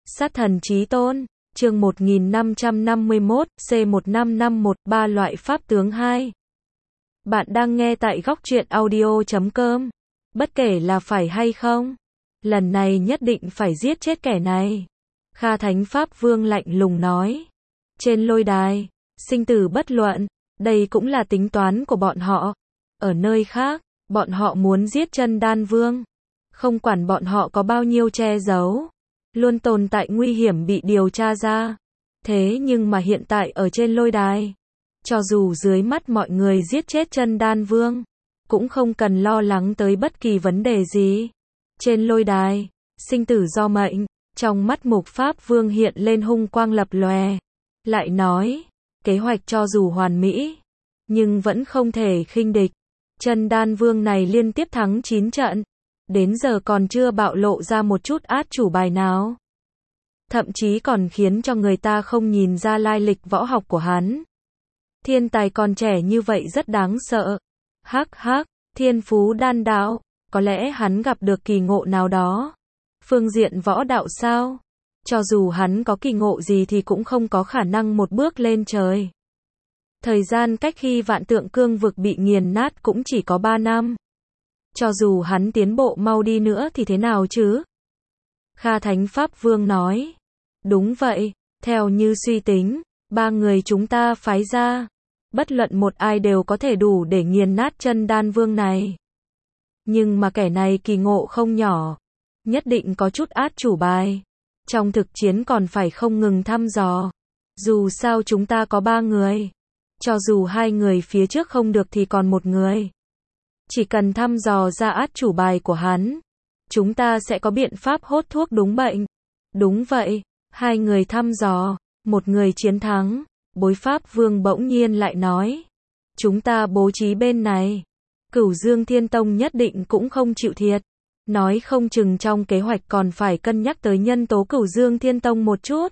Sát thần chí tôn, chương 1551, C1551, ba loại pháp tướng 2. Bạn đang nghe tại góc truyện audio.com. Bất kể là phải hay không, lần này nhất định phải giết chết kẻ này. Kha Thánh Pháp Vương lạnh lùng nói. Trên lôi đài, sinh tử bất luận, đây cũng là tính toán của bọn họ. Ở nơi khác, bọn họ muốn giết Chân Đan Vương. Không quản bọn họ có bao nhiêu che giấu, luôn tồn tại nguy hiểm bị điều tra ra. Thế nhưng mà hiện tại ở trên lôi đài, cho dù dưới mắt mọi người giết chết Chân Đan Vương, cũng không cần lo lắng tới bất kỳ vấn đề gì. Trên lôi đài, sinh tử do mệnh, trong mắt Mục Pháp Vương hiện lên hung quang lập lòe. Lại nói, kế hoạch cho dù hoàn mỹ, nhưng vẫn không thể khinh địch. Chân Đan Vương này liên tiếp thắng 9 trận, đến giờ còn chưa bạo lộ ra một chút át chủ bài nào. Thậm chí còn khiến cho người ta không nhìn ra lai lịch võ học của hắn. Thiên tài còn trẻ như vậy rất đáng sợ. Hắc hắc, thiên phú đan đạo, có lẽ hắn gặp được kỳ ngộ nào đó. Phương diện võ đạo sao? Cho dù hắn có kỳ ngộ gì thì cũng không có khả năng một bước lên trời. Thời gian cách khi Vạn Tượng Cương vực bị nghiền nát cũng chỉ có 3 năm. Cho dù hắn tiến bộ mau đi nữa thì thế nào chứ? Kha Thánh Pháp Vương nói. Đúng vậy, theo như suy tính, 3 người chúng ta phái ra, bất luận một ai đều có thể đủ để nghiền nát Chân Đan Vương này. Nhưng mà kẻ này kỳ ngộ không nhỏ, nhất định có chút át chủ bài. Trong thực chiến còn phải không ngừng thăm dò. Dù sao chúng ta có 3 người, cho dù 2 người phía trước không được thì còn 1 người. Chỉ cần thăm dò ra át chủ bài của hắn, chúng ta sẽ có biện pháp hốt thuốc đúng bệnh. Đúng vậy, 2 người thăm dò, 1 người chiến thắng. Bối Pháp Vương bỗng nhiên lại nói. Chúng ta bố trí bên này, Cửu Dương Thiên Tông nhất định cũng không chịu thiệt. Nói không chừng trong kế hoạch còn phải cân nhắc tới nhân tố Cửu Dương Thiên Tông một chút.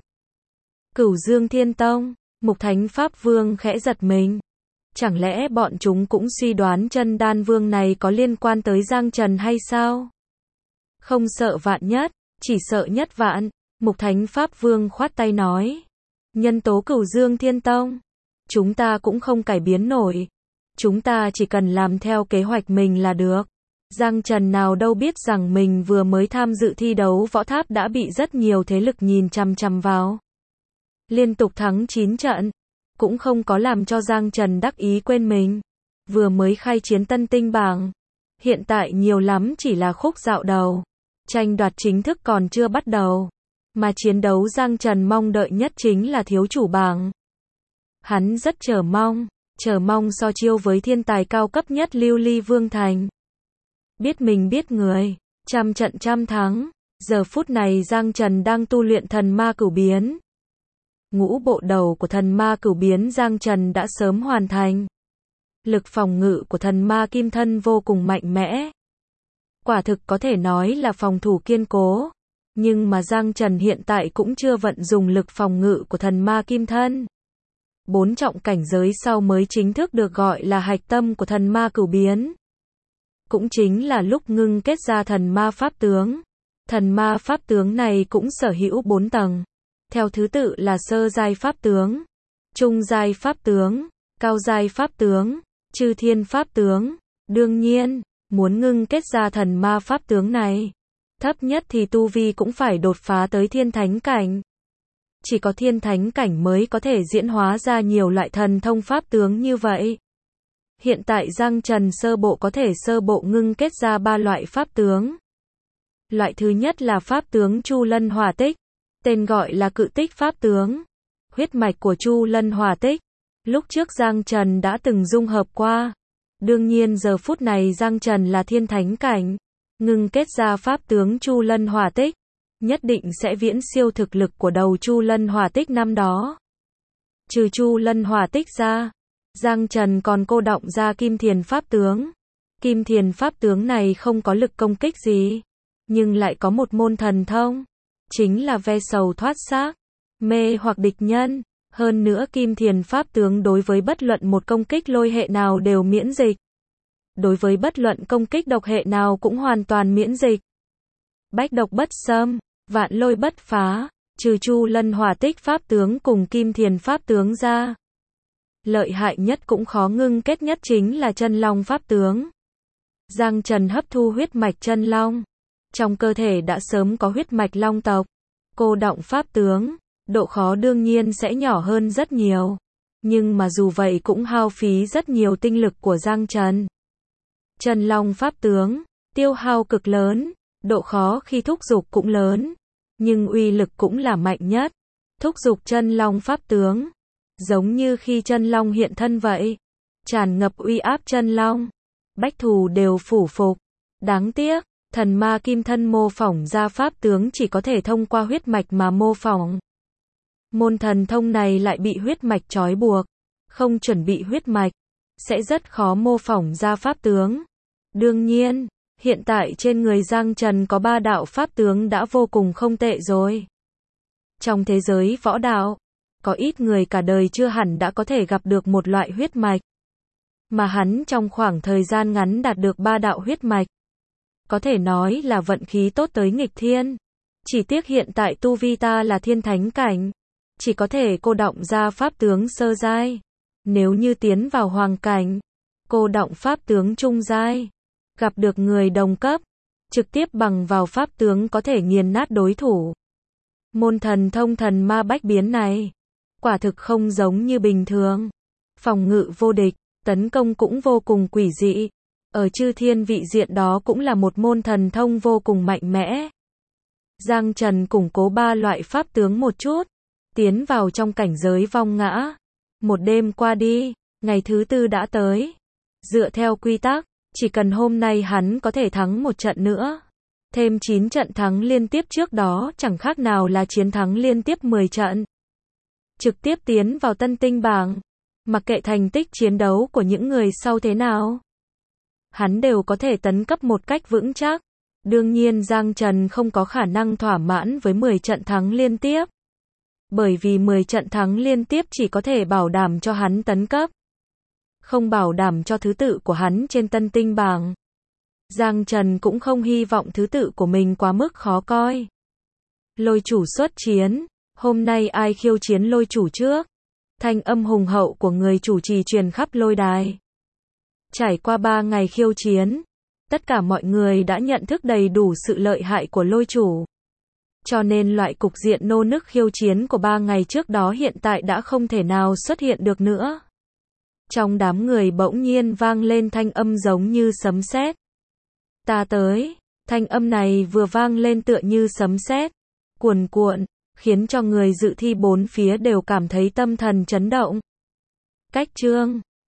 Cửu Dương Thiên Tông, Mục Thánh Pháp Vương khẽ giật mình. Chẳng lẽ bọn chúng cũng suy đoán Chân Đan Vương này có liên quan tới Giang Trần hay sao? Không sợ vạn nhất, chỉ sợ nhất vạn. Mục Thánh Pháp Vương khoát tay nói. Nhân tố Cửu Dương Thiên Tông, chúng ta cũng không cải biến nổi. Chúng ta chỉ cần làm theo kế hoạch mình là được. Giang Trần nào đâu biết rằng mình vừa mới tham dự thi đấu võ tháp đã bị rất nhiều thế lực nhìn chằm chằm vào. Liên tục thắng 9 trận, cũng không có làm cho Giang Trần đắc ý quên mình. Vừa mới khai chiến Tân Tinh bảng, hiện tại nhiều lắm chỉ là khúc dạo đầu. Tranh đoạt chính thức còn chưa bắt đầu. Mà chiến đấu Giang Trần mong đợi nhất chính là thiếu chủ bảng. Hắn rất chờ mong so chiêu với thiên tài cao cấp nhất Lưu Ly Vương Thành. Biết mình biết người, trăm trận trăm thắng. Giờ phút này Giang Trần đang tu luyện thần ma cửu biến. Ngũ bộ đầu của thần ma cửu biến Giang Trần đã sớm hoàn thành. Lực phòng ngự của thần ma kim thân vô cùng mạnh mẽ. Quả thực có thể nói là phòng thủ kiên cố. Nhưng mà Giang Trần hiện tại cũng chưa vận dùng lực phòng ngự của thần ma kim thân. 4 trọng cảnh giới sau mới chính thức được gọi là hạch tâm của thần ma cửu biến. Cũng chính là lúc ngưng kết ra thần ma pháp tướng. Thần ma pháp tướng này cũng sở hữu 4 tầng. Theo thứ tự là sơ giai pháp tướng, trung giai pháp tướng, cao giai pháp tướng, chư thiên pháp tướng. Đương nhiên, muốn ngưng kết ra thần ma pháp tướng này, thấp nhất thì tu vi cũng phải đột phá tới thiên thánh cảnh. Chỉ có thiên thánh cảnh mới có thể diễn hóa ra nhiều loại thần thông pháp tướng như vậy. Hiện tại Giang Trần sơ bộ có thể sơ bộ ngưng kết ra 3 loại pháp tướng. Loại thứ nhất là pháp tướng Chu Lân Hỏa Tích, tên gọi là Cự Tích pháp tướng. Huyết mạch của Chu Lân Hỏa Tích, lúc trước Giang Trần đã từng dung hợp qua. Đương nhiên giờ phút này Giang Trần là thiên thánh cảnh, ngưng kết ra pháp tướng Chu Lân Hỏa Tích, nhất định sẽ viễn siêu thực lực của đầu Chu Lân Hỏa Tích năm đó. Trừ Chu Lân Hỏa Tích ra, Giang Trần còn cô đọng ra Kim Thiền pháp tướng. Kim Thiền pháp tướng này không có lực công kích gì, nhưng lại có một môn thần thông, chính là ve sầu thoát xác, mê hoặc địch nhân. Hơn nữa Kim Thiền pháp tướng đối với bất luận một công kích lôi hệ nào đều miễn dịch. Đối với bất luận công kích độc hệ nào cũng hoàn toàn miễn dịch. Bách độc bất xâm, vạn lôi bất phá, Trừ Chu Lân Hỏa Tích pháp tướng cùng Kim Thiền pháp tướng ra, lợi hại nhất cũng khó ngưng kết nhất chính là Chân Long pháp tướng. Giang Trần hấp thu huyết mạch chân long, trong cơ thể đã sớm có huyết mạch long tộc. Cô động pháp tướng, độ khó đương nhiên sẽ nhỏ hơn rất nhiều, nhưng mà dù vậy cũng hao phí rất nhiều tinh lực của Giang Trần. Chân Long pháp tướng, tiêu hao cực lớn, độ khó khi thúc dục cũng lớn, nhưng uy lực cũng là mạnh nhất. Thúc dục Chân Long pháp tướng, giống như khi chân long hiện thân vậy, tràn ngập uy áp chân long, bách thù đều phủ phục. Đáng tiếc, thần ma kim thân mô phỏng ra pháp tướng chỉ có thể thông qua huyết mạch mà mô phỏng. Môn thần thông này lại bị huyết mạch trói buộc, không chuẩn bị huyết mạch, sẽ rất khó mô phỏng ra pháp tướng. Đương nhiên, hiện tại trên người Giang Trần có 3 đạo pháp tướng đã vô cùng không tệ rồi. Trong thế giới võ đạo, có ít người cả đời chưa hẳn đã có thể gặp được một loại huyết mạch. Mà hắn trong khoảng thời gian ngắn đạt được 3 đạo huyết mạch. Có thể nói là vận khí tốt tới nghịch thiên. Chỉ tiếc hiện tại tu vi ta là thiên thánh cảnh, chỉ có thể cô động ra pháp tướng sơ giai. Nếu như tiến vào hoàng cảnh, cô động pháp tướng trung giai, gặp được người đồng cấp, trực tiếp bằng vào pháp tướng có thể nghiền nát đối thủ. Môn thần thông thần ma bách biến này, quả thực không giống như bình thường. Phòng ngự vô địch, tấn công cũng vô cùng quỷ dị. Ở chư thiên vị diện đó cũng là một môn thần thông vô cùng mạnh mẽ. Giang Trần củng cố 3 loại pháp tướng một chút, tiến vào trong cảnh giới vong ngã. Một đêm qua đi, ngày thứ 4 đã tới. Dựa theo quy tắc, chỉ cần hôm nay hắn có thể thắng một trận nữa, thêm 9 trận thắng liên tiếp trước đó chẳng khác nào là chiến thắng liên tiếp 10 trận. Trực tiếp tiến vào tân tinh bảng. Mặc kệ thành tích chiến đấu của những người sau thế nào, hắn đều có thể tấn cấp một cách vững chắc. Đương nhiên Giang Trần không có khả năng thỏa mãn với 10 trận thắng liên tiếp. Bởi vì 10 trận thắng liên tiếp chỉ có thể bảo đảm cho hắn tấn cấp, không bảo đảm cho thứ tự của hắn trên tân tinh bảng. Giang Trần cũng không hy vọng thứ tự của mình quá mức khó coi. Lôi chủ xuất chiến, hôm nay ai khiêu chiến lôi chủ trước? Thanh âm hùng hậu của người chủ trì truyền khắp lôi đài. Trải qua 3 ngày khiêu chiến, tất cả mọi người đã nhận thức đầy đủ sự lợi hại của lôi chủ. Cho nên loại cục diện nô nức khiêu chiến của 3 ngày trước đó hiện tại đã không thể nào xuất hiện được nữa. Trong đám người bỗng nhiên vang lên thanh âm giống như sấm sét. Ta tới, thanh âm này vừa vang lên tựa như sấm sét, cuồn cuộn, khiến cho người dự thi bốn phía đều cảm thấy tâm thần chấn động. Cách chương